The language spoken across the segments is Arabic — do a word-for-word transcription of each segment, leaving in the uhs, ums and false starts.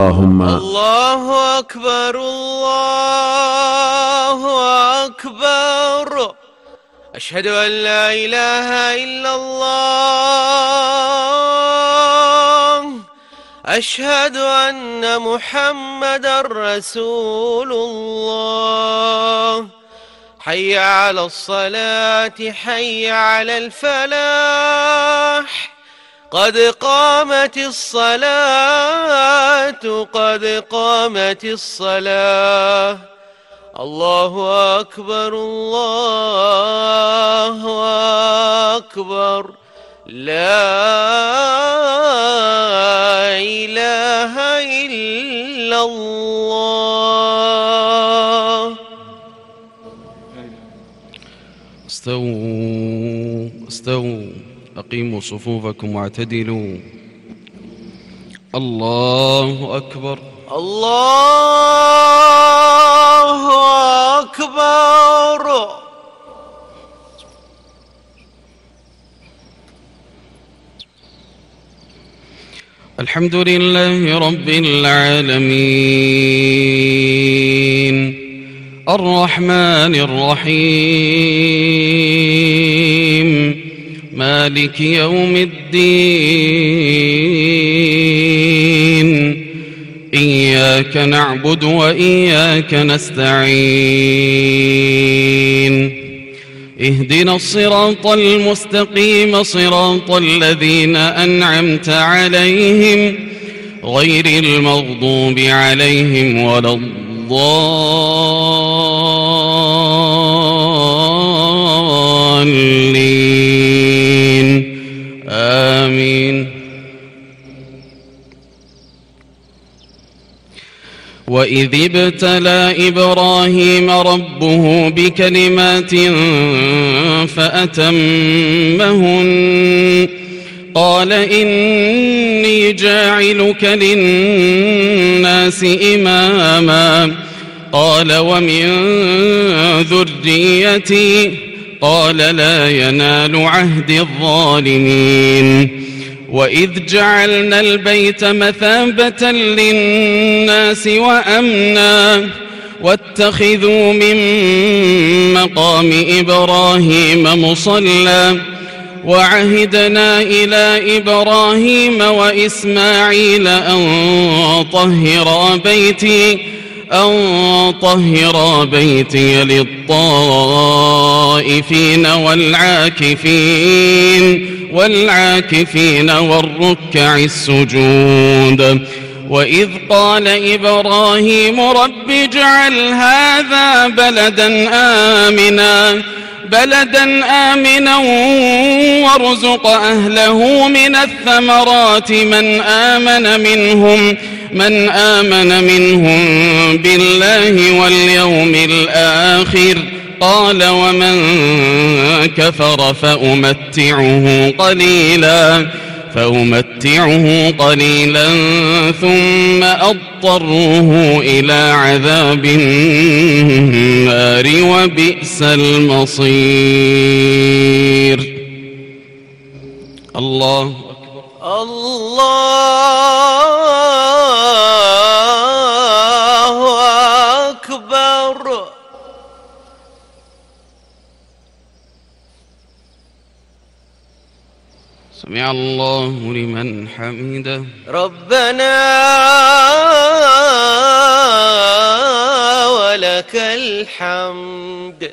اللهم الله أكبر الله أكبر. أشهد أن لا إله إلا الله. أشهد أن محمدا رسول الله. حي على الصلاة حي على الفلاح. قد قامت الصلاة قد قامت الصلاة. الله أكبر الله أكبر. لا إله إلا الله. استووا استووا أقيموا صفوفكم واعتدلوا. الله أكبر الله أكبر. الحمد لله رب العالمين الرحمن الرحيم مالك يوم الدين. إياك نعبد وإياك نستعين. اهدنا الصراط المستقيم صراط الذين أنعمت عليهم غير المغضوب عليهم ولا الضالين. آمين. وإذ ابتلى إبراهيم ربه بكلمات فأتمهن قال إني جاعلك للناس إماما قال ومن ذريتي قال لا ينال عهد الظالمين. وإذ جعلنا البيت مثابة للناس وأمنا واتخذوا من مقام إبراهيم مصلى وعهدنا إلى إبراهيم وإسماعيل أن طهرا بيتي أن طهرا بيتي للطائفين والعاكفين والعاكفين والركع السجود. وإذ قال إبراهيم رب اجعل هذا بلدا آمنا بلدا آمنا وارزق أهله من الثمرات من آمن منهم من آمن منهم بالله واليوم الآخر قال ومن كفر فأمتعه قليلا فأمتعه قليلا ثم أضطره إلى عذاب النار وبئس المصير. الله أكبر الله أكبر. سمع الله لمن حمده. ربنا ولك الحمد.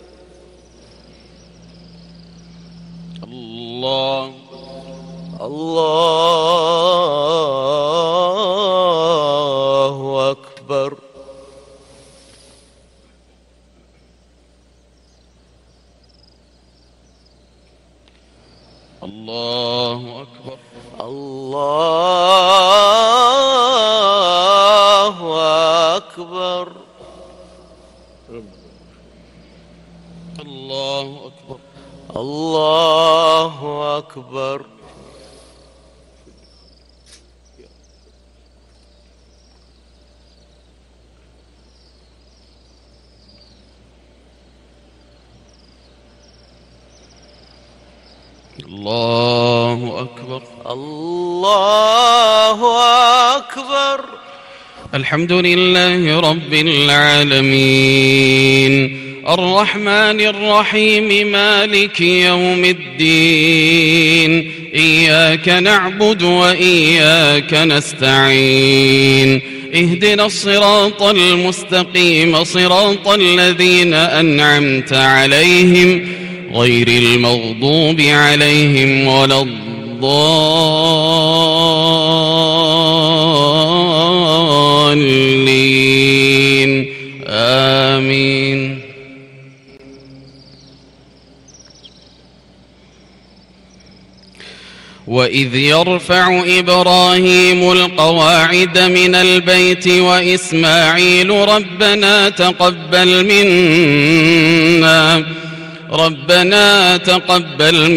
الله الله أكبر. الله أكبر. الله أكبر. الله أكبر. الله أكبر. الله أكبر. الله أكبر. الحمد لله رب العالمين الرحمن الرحيم مالك يوم الدين إياك نعبد وإياك نستعين اهدنا الصراط المستقيم صراط الذين أنعمت عليهم غير المغضوب عليهم ولا الضالين آمين. وإذ يرفع إبراهيم القواعد من البيت وإسماعيل ربنا تقبل منا ربنا تقبل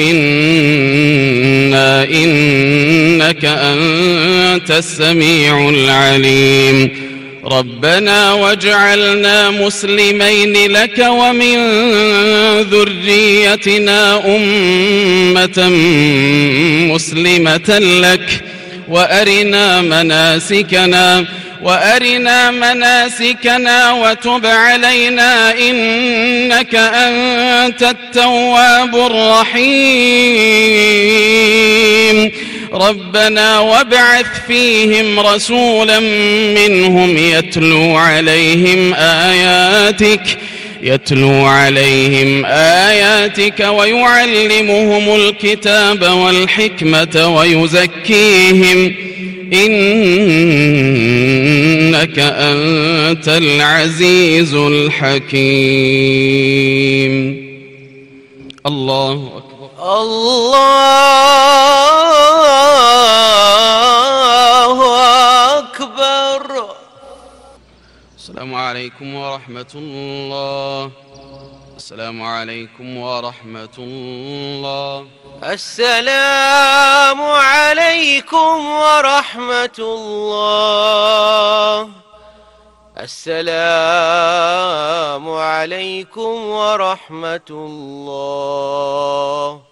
منا إنك أنت السميع العليم ربنا واجعلنا مسلمين لك ومن ذريتنا أمة مسلمة لك وأرنا مناسكنا وأرنا مناسكنا وتب علينا إنك أنت التواب الرحيم ربنا وابعث فيهم رسولا منهم يتلو عليهم آياتك يتلو عليهم آياتك ويعلمهم الكتاب والحكمة ويزكيهم إنك أنت العزيز الحكيم. الله أكبر. الله أكبر. السلام عليكم ورحمة الله. السلام عليكم ورحمة الله. السلام عليكم ورحمة الله. السلام عليكم ورحمة الله.